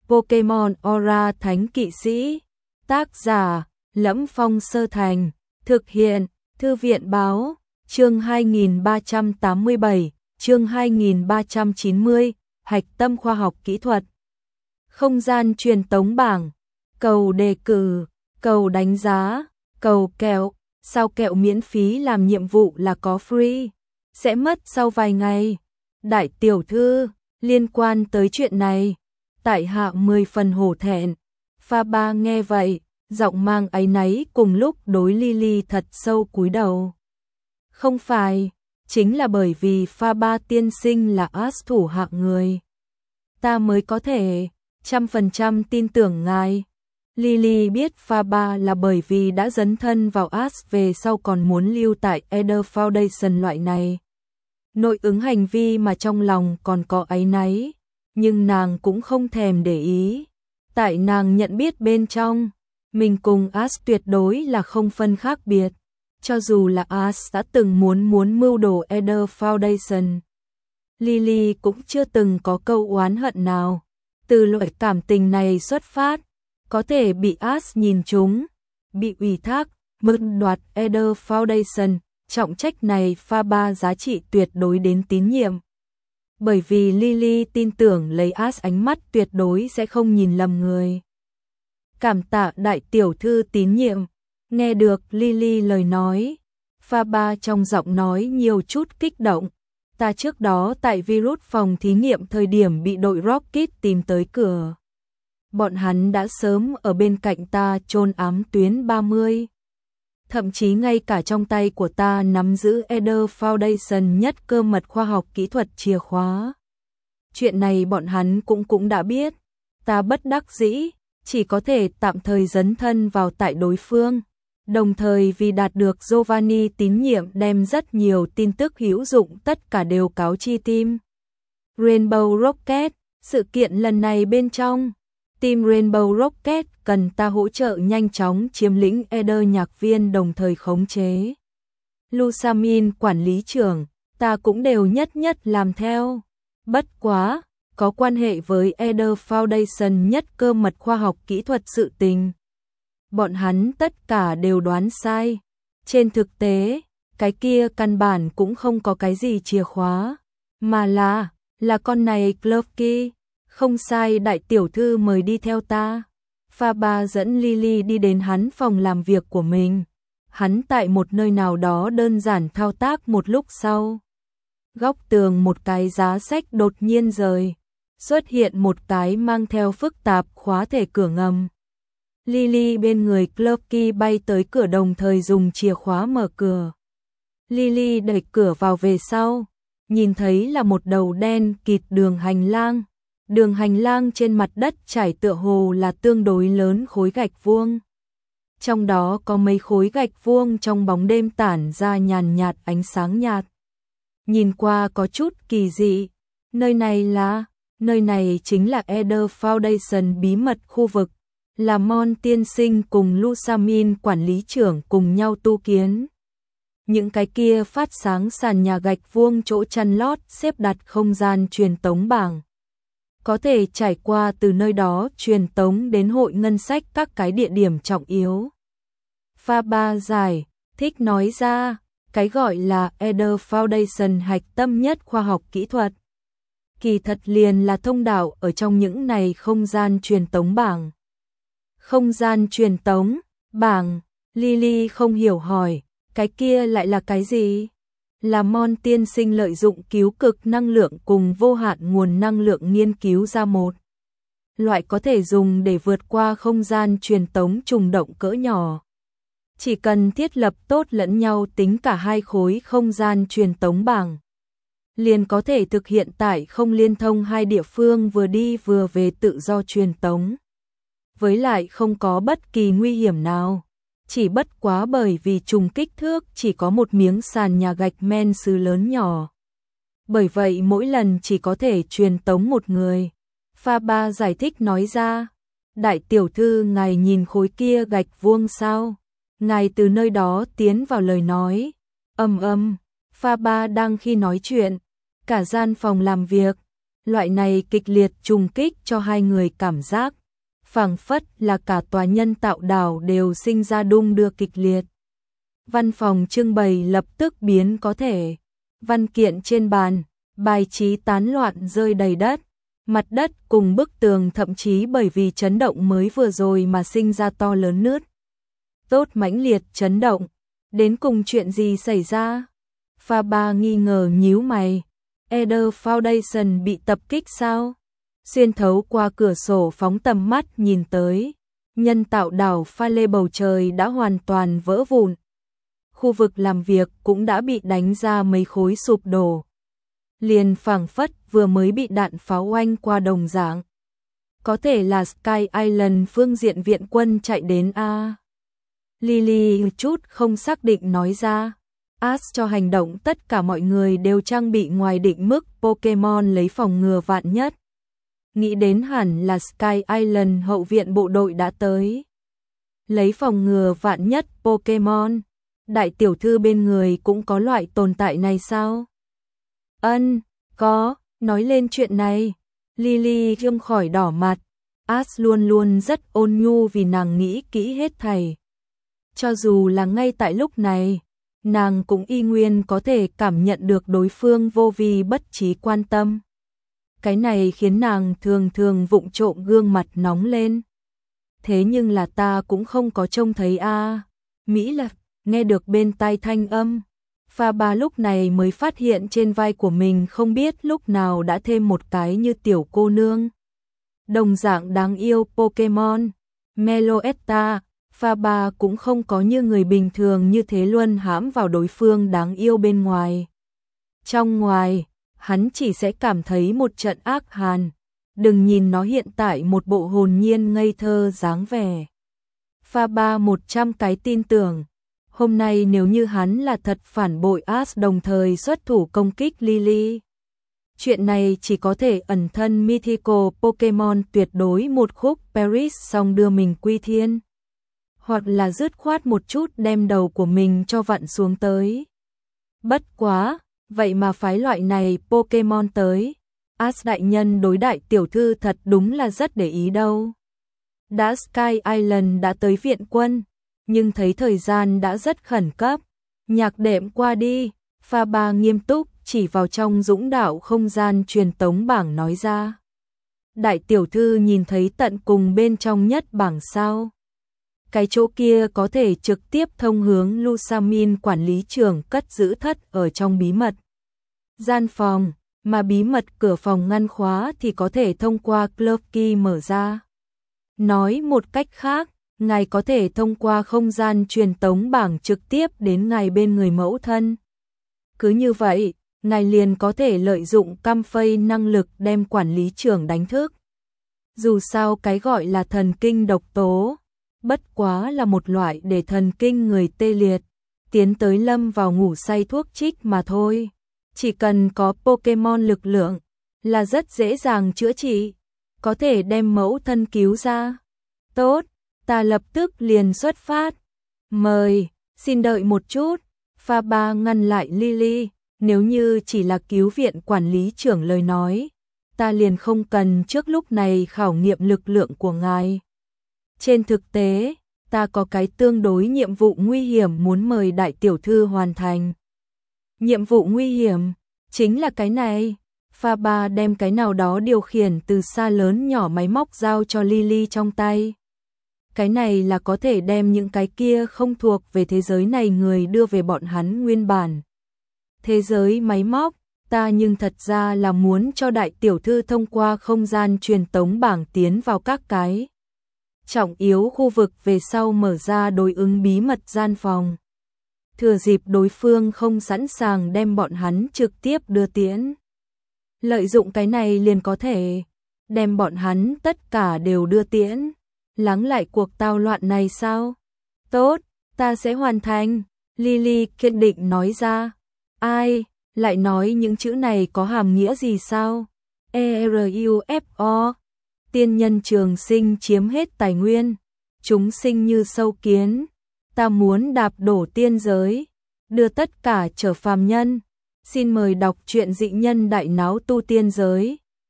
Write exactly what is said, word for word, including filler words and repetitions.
Pokemon Aura Thánh Kỵ Sĩ. Tác giả: Lẫm Phong Sơ Thành. Thực hiện: Thư viện báo. Chương hai nghìn ba trăm tám mươi bảy, chương hai nghìn ba trăm chín mươi, hạch tâm khoa học kỹ thuật. Không gian truyền tống bảng, cầu đề cử, cầu đánh giá, cầu kẹo, sao kẹo miễn phí làm nhiệm vụ là có free, sẽ mất sau vài ngày. Đại tiểu thư, liên quan tới chuyện này, tại hạ mười phần hổ thẹn. Pha Ba nghe vậy, giọng mang áy náy cùng lúc đối Lily thật sâu cúi đầu. Không phải, chính là bởi vì Pha Ba tiên sinh là As thủ hạng người, ta mới có thể trăm phần trăm tin tưởng ngài. Lily biết Pha Ba là bởi vì đã dấn thân vào As về sau còn muốn lưu tại Eder Foundation loại này. Nội ứng hành vi mà trong lòng còn có áy náy, nhưng nàng cũng không thèm để ý. Tại nàng nhận biết bên trong, mình cùng As tuyệt đối là không phân khác biệt. Cho dù là As đã từng muốn muốn mưu đồ Eder Foundation, Lily cũng chưa từng có câu oán hận nào. Từ loại cảm tình này xuất phát, có thể bị As nhìn trúng, bị ủy thác, mượn đoạt Eder Foundation, trọng trách này Pha Ba giá trị tuyệt đối đến tín nhiệm. Bởi vì Lily tin tưởng lấy As ánh mắt tuyệt đối sẽ không nhìn lầm người. Cảm tạ đại tiểu thư tín nhiệm. Nghe được Lily lời nói, Pha Ba trong giọng nói nhiều chút kích động. Ta trước đó tại virus phòng thí nghiệm thời điểm bị đội Rocket tìm tới cửa. Bọn hắn đã sớm ở bên cạnh ta chôn ám tuyến ba mươi. Thậm chí ngay cả trong tay của ta nắm giữ Eder Foundation nhất cơ mật khoa học kỹ thuật chìa khóa. Chuyện này bọn hắn cũng cũng đã biết. Ta bất đắc dĩ, chỉ có thể tạm thời dấn thân vào tại đối phương. Đồng thời vì đạt được Giovanni tín nhiệm đem rất nhiều tin tức hữu dụng tất cả đều cáo chi team Rainbow Rocket. Sự kiện lần này bên trong, team Rainbow Rocket cần ta hỗ trợ nhanh chóng chiếm lĩnh Eder nhạc viên đồng thời khống chế Lusamin quản lý trưởng, ta cũng đều nhất nhất làm theo. Bất quá, có quan hệ với Eder Foundation nhất cơ mật khoa học kỹ thuật sự tình, bọn hắn tất cả đều đoán sai. Trên thực tế, cái kia căn bản cũng không có cái gì chìa khóa, mà là, là con này Clovky. Không sai, đại tiểu thư mời đi theo ta. Pha Ba dẫn Lily đi đến hắn phòng làm việc của mình. Hắn tại một nơi nào đó đơn giản thao tác một lúc sau. Góc tường một cái giá sách đột nhiên rời. Xuất hiện một cái mang theo phức tạp khóa thể cửa ngầm. Lily bên người Clovky bay tới cửa đồng thời dùng chìa khóa mở cửa. Lily đẩy cửa vào về sau. Nhìn thấy là một đầu đen kịt đường hành lang. Đường hành lang trên mặt đất trải tựa hồ là tương đối lớn khối gạch vuông. Trong đó có mấy khối gạch vuông trong bóng đêm tản ra nhàn nhạt ánh sáng nhạt. Nhìn qua có chút kỳ dị. Nơi này là, nơi này chính là Eder Foundation bí mật khu vực. Là Mon tiên sinh cùng Lusamin quản lý trưởng cùng nhau tu kiến. Những cái kia phát sáng sàn nhà gạch vuông chỗ chăn lót xếp đặt không gian truyền tống bảng. Có thể trải qua từ nơi đó truyền tống đến hội ngân sách các cái địa điểm trọng yếu. Pha Ba giải thích nói ra, cái gọi là Eder Foundation hạch tâm nhất khoa học kỹ thuật. Kỳ thật liền là thông đạo ở trong những này không gian truyền tống bảng. Không gian truyền tống bảng, Lily không hiểu hỏi, cái kia lại là cái gì? Là Mon tiên sinh lợi dụng cứu cực năng lượng cùng vô hạn nguồn năng lượng nghiên cứu ra một loại có thể dùng để vượt qua không gian truyền tống trùng động cỡ nhỏ. Chỉ cần thiết lập tốt lẫn nhau tính cả hai khối không gian truyền tống bảng, liền có thể thực hiện tại không liên thông hai địa phương vừa đi vừa về tự do truyền tống. Với lại không có bất kỳ nguy hiểm nào. Chỉ bất quá bởi vì trùng kích thước chỉ có một miếng sàn nhà gạch men sứ lớn nhỏ. Bởi vậy mỗi lần chỉ có thể truyền tống một người. Pha Ba giải thích nói ra. Đại tiểu thư, ngài nhìn khối kia gạch vuông sao? Ngài từ nơi đó tiến vào lời nói. Âm âm, Pha Ba đang khi nói chuyện. Cả gian phòng làm việc, Loại này kịch liệt trùng kích cho hai người cảm giác phảng phất là cả tòa nhân tạo đảo đều sinh ra đung đưa kịch liệt. Văn phòng trưng bày lập tức biến có thể. Văn kiện trên bàn, bài trí tán loạn rơi đầy đất. Mặt đất cùng bức tường thậm chí bởi vì chấn động mới vừa rồi mà sinh ra to lớn nứt. Tốt mãnh liệt chấn động. Đến cùng chuyện gì xảy ra? Faber nghi ngờ nhíu mày. Eder Foundation bị tập kích sao? Xuyên thấu qua cửa sổ phóng tầm mắt nhìn tới. Nhân tạo đảo pha lê bầu trời đã hoàn toàn vỡ vụn. Khu vực làm việc cũng đã bị đánh ra mấy khối sụp đổ. Liền phảng phất vừa mới bị đạn pháo oanh qua đồng dạng. Có thể là Sky Island phương diện viện quân chạy đến a. Lily chút không xác định nói ra. Ash cho hành động tất cả mọi người đều trang bị ngoài định mức Pokemon lấy phòng ngừa vạn nhất. Nghĩ đến hẳn là Sky Island hậu viện bộ đội đã tới. Lấy phòng ngừa vạn nhất Pokemon. Đại tiểu thư bên người cũng có loại tồn tại này sao? Ân, có, nói lên chuyện này. Lily không khỏi đỏ mặt. Ash luôn luôn rất ôn nhu vì nàng nghĩ kỹ hết thảy. Cho dù là ngay tại lúc này, nàng cũng y nguyên có thể cảm nhận được đối phương vô vi bất trí quan tâm. Cái này khiến nàng thường thường vụng trộm gương mặt nóng lên. Thế nhưng là ta cũng không có trông thấy a. À. Mỹ Lạc nghe được bên tai thanh âm. Faber lúc này mới phát hiện trên vai của mình không biết lúc nào đã thêm một cái như tiểu cô nương. Đồng dạng đáng yêu Pokemon. Meloetta, Faber cũng không có như người bình thường như thế luôn hãm vào đối phương đáng yêu bên ngoài. Trong ngoài, hắn chỉ sẽ cảm thấy một trận ác hàn. Đừng nhìn nó hiện tại một bộ hồn nhiên ngây thơ dáng vẻ. Faber một trăm cái tin tưởng. Hôm nay nếu như hắn là thật phản bội Ash đồng thời xuất thủ công kích Lily. Chuyện này chỉ có thể ẩn thân mythical Pokemon tuyệt đối một khúc Paris xong đưa mình quy thiên. Hoặc là dứt khoát một chút đem đầu của mình cho vặn xuống tới. Bất quá, vậy mà phái loại này Pokemon tới. Ash đại nhân đối đại tiểu thư thật đúng là rất để ý đâu. Đã Sky Island đã tới viện quân. Nhưng thấy thời gian đã rất khẩn cấp. Nhạc đệm qua đi, Faber nghiêm túc chỉ vào trong dũng đạo không gian truyền tống bảng nói ra. Đại tiểu thư nhìn thấy tận cùng bên trong nhất bảng sao. Cái chỗ kia có thể trực tiếp thông hướng Lusamin quản lý trưởng cất giữ thất ở trong bí mật gian phòng, mà bí mật cửa phòng ngăn khóa thì có thể thông qua club key mở ra. Nói một cách khác, ngài có thể thông qua không gian truyền tống bảng trực tiếp đến ngài bên người mẫu thân. Cứ như vậy, ngài liền có thể lợi dụng cam phây năng lực đem quản lý trưởng đánh thức. Dù sao cái gọi là thần kinh độc tố, bất quá là một loại để thần kinh người tê liệt, tiến tới lâm vào ngủ say thuốc trích mà thôi. Chỉ cần có Pokemon lực lượng, là rất dễ dàng chữa trị, có thể đem mẫu thân cứu ra. Tốt, ta lập tức liền xuất phát. Mời, xin đợi một chút. Faber ngăn lại Lily, nếu như chỉ là cứu viện quản lý trưởng lời nói, ta liền không cần trước lúc này khảo nghiệm lực lượng của ngài. Trên thực tế, ta có cái tương đối nhiệm vụ nguy hiểm muốn mời đại tiểu thư hoàn thành. Nhiệm vụ nguy hiểm, chính là cái này. Faber đem cái nào đó điều khiển từ xa lớn nhỏ máy móc giao cho Lily trong tay. Cái này là có thể đem những cái kia không thuộc về thế giới này người đưa về bọn hắn nguyên bản. Thế giới máy móc, ta nhưng thật ra là muốn cho đại tiểu thư thông qua không gian truyền tống bảng tiến vào các cái trọng yếu khu vực về sau mở ra đối ứng bí mật gian phòng. Thừa dịp đối phương không sẵn sàng đem bọn hắn trực tiếp đưa tiễn. Lợi dụng cái này liền có thể đem bọn hắn tất cả đều đưa tiễn. Lắng lại cuộc tao loạn này sao? Tốt, ta sẽ hoàn thành. Lily kiên định nói ra. Ai, lại nói những chữ này có hàm nghĩa gì sao? E R U F O. Tiên nhân trường sinh chiếm hết tài nguyên. Chúng sinh như sâu kiến. Ta muốn đạp đổ tiên giới. Đưa tất cả trở phàm nhân. Xin mời đọc truyện dị nhân đại náo tu tiên giới.